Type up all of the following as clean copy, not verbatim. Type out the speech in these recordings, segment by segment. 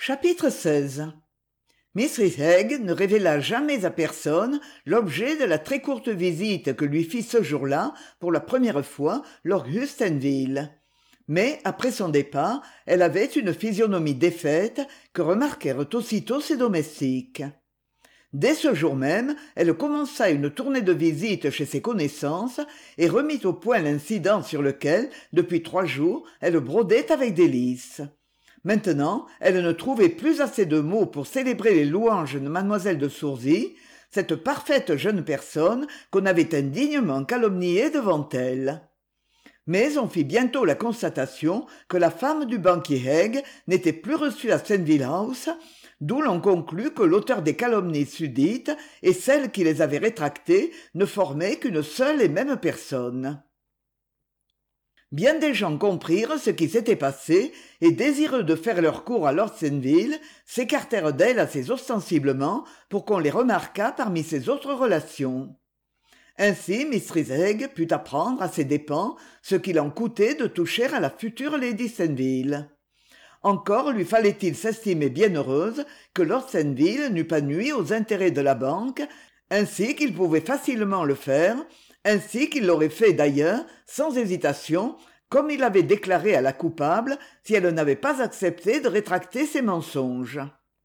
Chapitre 16. Mrs. Egg ne révéla jamais à personne l'objet de la très courte visite que lui fit ce jour-là, pour la première fois, Lord Hustenville. Mais, après son départ, elle avait une physionomie défaite que remarquèrent aussitôt ses domestiques. Dès ce jour même, elle commença une tournée de visites chez ses connaissances et remit au point l'incident sur lequel, depuis 3 jours, elle brodait avec délices. Maintenant, elle ne trouvait plus assez de mots pour célébrer les louanges de mademoiselle de Soursy, cette parfaite jeune personne qu'on avait indignement calomniée devant elle. Mais on fit bientôt la constatation que la femme du banquier Egg n'était plus reçue à Senville House, d'où l'on conclut que l'auteur des calomnies susdites et celle qui les avait rétractées ne formaient qu'une seule et même personne. Bien des gens comprirent ce qui s'était passé et, désireux de faire leur cour à Lord Senville, s'écartèrent d'elle assez ostensiblement pour qu'on les remarquât parmi ses autres relations. Ainsi Mistress Egg put apprendre à ses dépens ce qu'il en coûtait de toucher à la future Lady Senville. Encore lui fallait-il s'estimer bienheureuse que Lord Senville n'eût pas nui aux intérêts de la banque, ainsi qu'il pouvait facilement le faire, ainsi qu'il l'aurait fait d'ailleurs, sans hésitation, comme il avait déclaré à la coupable si elle n'avait pas accepté de rétracter ses mensonges.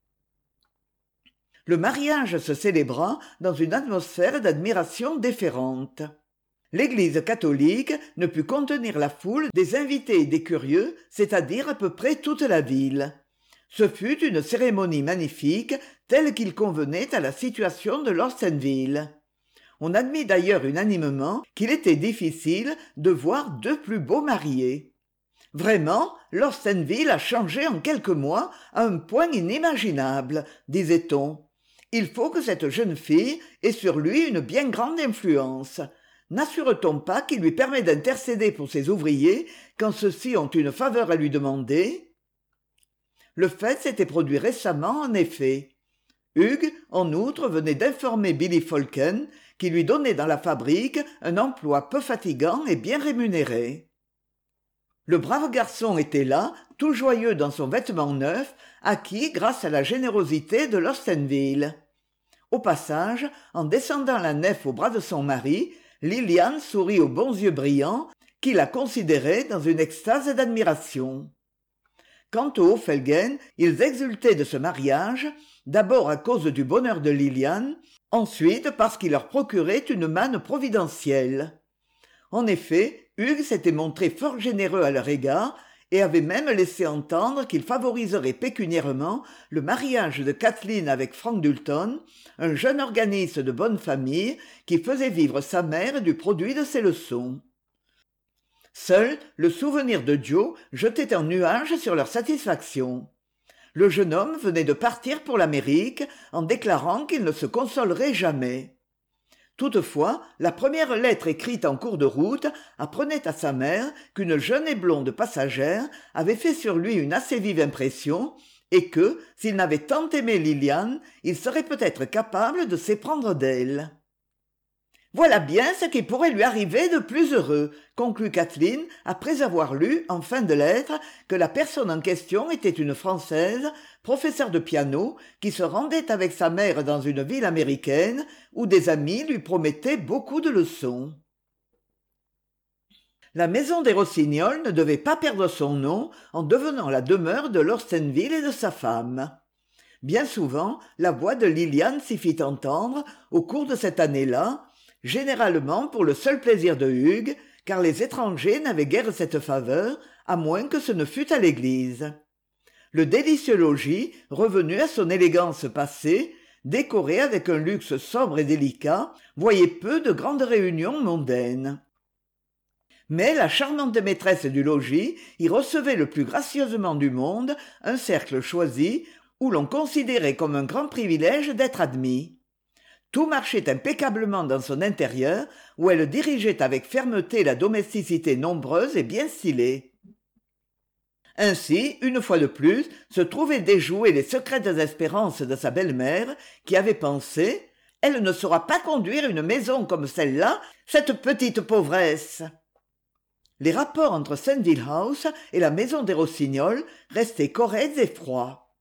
Le mariage se célébra dans une atmosphère d'admiration déférente. L'Église catholique ne put contenir la foule des invités et des curieux, c'est-à-dire à peu près toute la ville. Ce fut une cérémonie magnifique, telle qu'il convenait à la situation de Lord Senville. On admit d'ailleurs unanimement qu'il était difficile de voir 2 plus beaux mariés. Vraiment, Lord Senville a changé en quelques mois à un point inimaginable, disait-on. Il faut que cette jeune fille ait sur lui une bien grande influence. N'assure-t-on pas qu'il lui permet d'intercéder pour ses ouvriers quand ceux-ci ont une faveur à lui demander ? Le fait s'était produit récemment, en effet. Hugues, en outre, venait d'informer Billy Folken qui lui donnait dans la fabrique un emploi peu fatigant et bien rémunéré. Le brave garçon était là, tout joyeux dans son vêtement neuf, acquis grâce à la générosité de Lord Senville. Au passage, en descendant la nef au bras de son mari, Lilian sourit aux bons yeux brillants, qui la considéraient dans une extase d'admiration. Quant aux Ophelgen, ils exultaient de ce mariage, d'abord à cause du bonheur de Lilian, ensuite parce qu'il leur procurait une manne providentielle. En effet, Hugues s'était montré fort généreux à leur égard et avait même laissé entendre qu'il favoriserait pécuniairement le mariage de Kathleen avec Frank Dulton, un jeune organiste de bonne famille qui faisait vivre sa mère du produit de ses leçons. Seul le souvenir de Joe jetait un nuage sur leur satisfaction. Le jeune homme venait de partir pour l'Amérique en déclarant qu'il ne se consolerait jamais. Toutefois, la première lettre écrite en cours de route apprenait à sa mère qu'une jeune et blonde passagère avait fait sur lui une assez vive impression et que, s'il n'avait tant aimé Lilian, il serait peut-être capable de s'éprendre d'elle. « Voilà bien ce qui pourrait lui arriver de plus heureux, » conclut Kathleen après avoir lu, en fin de lettre, que la personne en question était une Française, professeure de piano, qui se rendait avec sa mère dans une ville américaine où des amis lui promettaient beaucoup de leçons. La maison des Rossignols ne devait pas perdre son nom en devenant la demeure de Lord Senville et de sa femme. Bien souvent, la voix de Lilian s'y fit entendre au cours de cette année-là, généralement pour le seul plaisir de Hugues, car les étrangers n'avaient guère cette faveur, à moins que ce ne fût à l'église. Le délicieux logis, revenu à son élégance passée, décoré avec un luxe sobre et délicat, voyait peu de grandes réunions mondaines. Mais la charmante maîtresse du logis y recevait le plus gracieusement du monde un cercle choisi où l'on considérait comme un grand privilège d'être admis. Tout marchait impeccablement dans son intérieur, où elle dirigeait avec fermeté la domesticité nombreuse et bien stylée. Ainsi, une fois de plus, se trouvaient déjouées les secrètes espérances de sa belle-mère, qui avait pensé « Elle ne saura pas conduire une maison comme celle-là, cette petite pauvresse !» Les rapports entre Senville House et la maison des Rossignols restaient corrects et froids.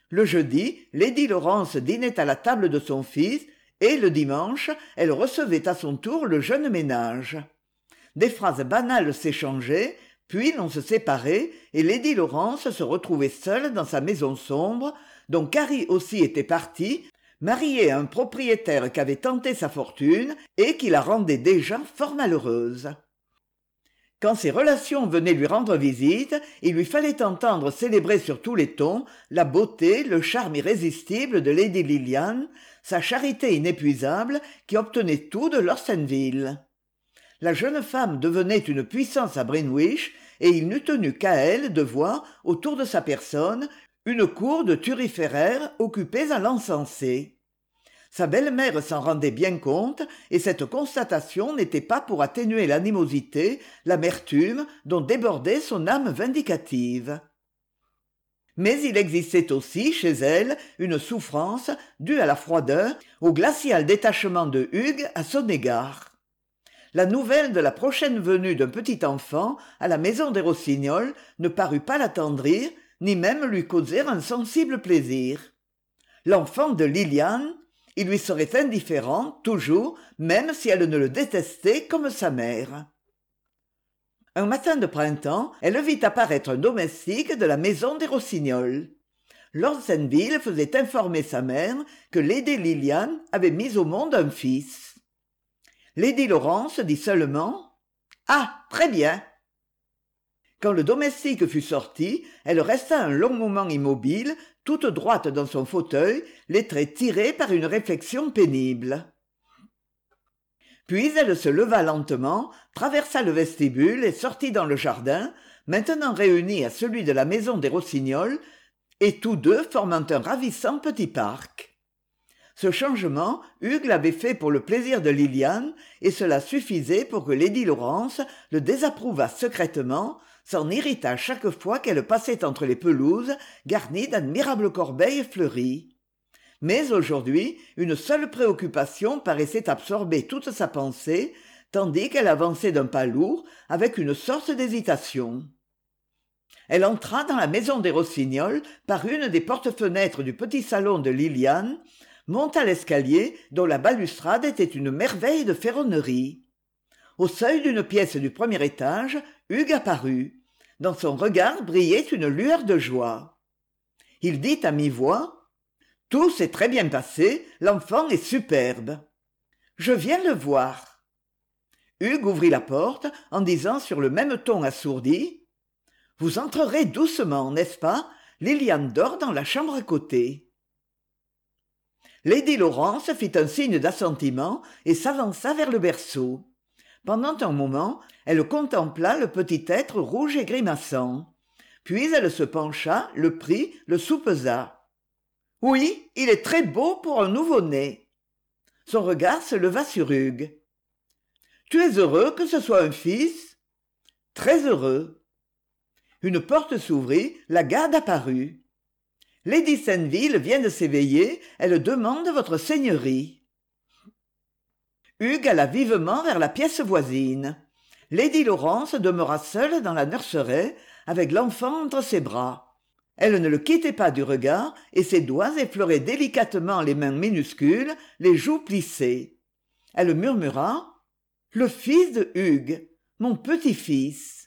Le jeudi, lady Laurence dînait à la table de son fils, et le dimanche, elle recevait à son tour le jeune ménage. Des phrases banales s'échangeaient, puis l'on se séparait, et lady Laurence se retrouvait seule dans sa maison sombre, dont Carrie aussi était partie, mariée à un propriétaire qui avait tenté sa fortune et qui la rendait déjà fort malheureuse. Quand ses relations venaient lui rendre visite, il lui fallait entendre célébrer sur tous les tons la beauté, le charme irrésistible de lady Lilian, sa charité inépuisable qui obtenait tout de Lorsonville. La jeune femme devenait une puissance à Greenwich, et il n'eût tenu qu'à elle de voir, autour de sa personne, une cour de turiféraires occupés à l'encenser. Sa belle-mère s'en rendait bien compte, et cette constatation n'était pas pour atténuer l'animosité, l'amertume dont débordait son âme vindicative. Mais il existait aussi, chez elle, une souffrance due à la froideur, au glacial détachement de Hugues à son égard. La nouvelle de la prochaine venue d'un petit enfant à la maison des Rossignols ne parut pas l'attendrir, ni même lui causer un sensible plaisir. L'enfant de Lilian, il lui serait indifférent, toujours, même si elle ne le détestait comme sa mère. Un matin de printemps, elle vit apparaître un domestique de la maison des Rossignols. Lord Sainville faisait informer sa mère que lady Lilian avait mis au monde un fils. Lady Laurence dit seulement « Ah, très bien !» Quand le domestique fut sorti, elle resta un long moment immobile, toute droite dans son fauteuil, les traits tirés par une réflexion pénible. Puis elle se leva lentement, traversa le vestibule et sortit dans le jardin, maintenant réuni à celui de la maison des Rossignols, et tous deux formant un ravissant petit parc. Ce changement, Hugues l'avait fait pour le plaisir de Lilian, et cela suffisait pour que lady Laurence le désapprouvât secrètement, s'en irritât chaque fois qu'elle passait entre les pelouses garnies d'admirables corbeilles fleuries. Mais aujourd'hui, une seule préoccupation paraissait absorber toute sa pensée, tandis qu'elle avançait d'un pas lourd, avec une sorte d'hésitation. Elle entra dans la maison des Rossignols par une des portes-fenêtres du petit salon de Lilian, monta l'escalier dont la balustrade était une merveille de ferronnerie. Au seuil d'une pièce du premier étage, Hugues apparut. Dans son regard brillait une lueur de joie. Il dit à mi-voix « Tout s'est très bien passé, l'enfant est superbe. »« Je viens le voir. » Hugues ouvrit la porte en disant sur le même ton assourdi « Vous entrerez doucement, n'est-ce pas ? Lilian dort dans la chambre à côté. » Lady Laurence fit un signe d'assentiment et s'avança vers le berceau. Pendant un moment, elle contempla le petit être rouge et grimaçant. Puis elle se pencha, le prit, le soupesa. « Oui, il est très beau pour un nouveau-né. » Son regard se leva sur Hugues. « Tu es heureux que ce soit un fils ?»« Très heureux. » Une porte s'ouvrit, la garde apparut. « Lady Sainville vient de s'éveiller, elle demande votre seigneurie. » Hugues alla vivement vers la pièce voisine. Lady Laurence demeura seule dans la nurserie, avec l'enfant entre ses bras. Elle ne le quittait pas du regard, et ses doigts effleuraient délicatement les mains minuscules, les joues plissées. Elle murmura « Le fils de Hugues, mon petit-fils !»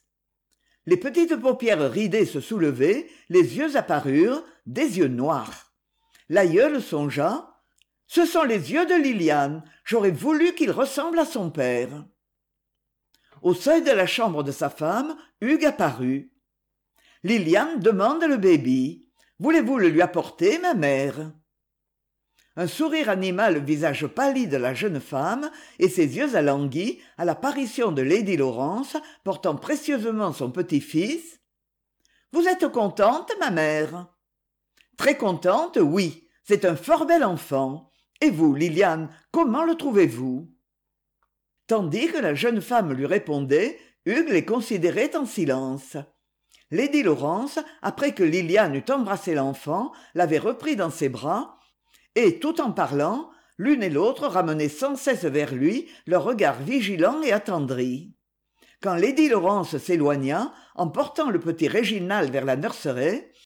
Les petites paupières ridées se soulevaient, les yeux apparurent, des yeux noirs. L'aïeul songea « Ce sont les yeux de Lilian, j'aurais voulu qu'il ressemble à son père. » Au seuil de la chambre de sa femme, Hugues apparut. « Lilian demande le baby. Voulez-vous le lui apporter, ma mère ?» Un sourire anima le visage pâli de la jeune femme, et ses yeux alanguis, à l'apparition de lady Laurence, portant précieusement son petit-fils. « Vous êtes contente, ma mère ?»« Très contente, oui. C'est un fort bel enfant. Et vous, Lilian, comment le trouvez-vous ?» Tandis que la jeune femme lui répondait, Hugues les considérait en silence. Lady Laurence, après que Lilian eut embrassé l'enfant, l'avait repris dans ses bras, et, tout en parlant, l'une et l'autre ramenaient sans cesse vers lui leur regard vigilant et attendri. Quand lady Laurence s'éloigna, en portant le petit Réginald vers la nurserie,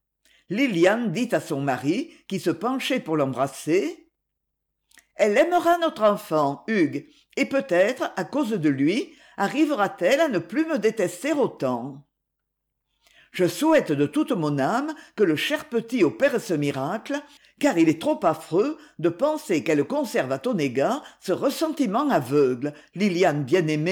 Lilian dit à son mari, qui se penchait pour l'embrasser: « Elle aimera notre enfant, Hugues, et peut-être, à cause de lui, arrivera-t-elle à ne plus me détester autant. Je souhaite de toute mon âme que le cher petit opère ce miracle, car il est trop affreux de penser qu'elle conserve à ton égard ce ressentiment aveugle, Lilian bien-aimée. »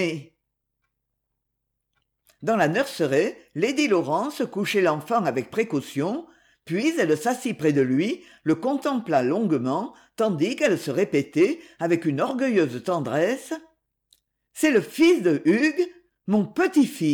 Dans la nurserie, Lady Laurence couchait l'enfant avec précaution, puis elle s'assit près de lui, le contempla longuement, tandis qu'elle se répétait, avec une orgueilleuse tendresse: « C'est le fils de Hugues, mon petit-fils. »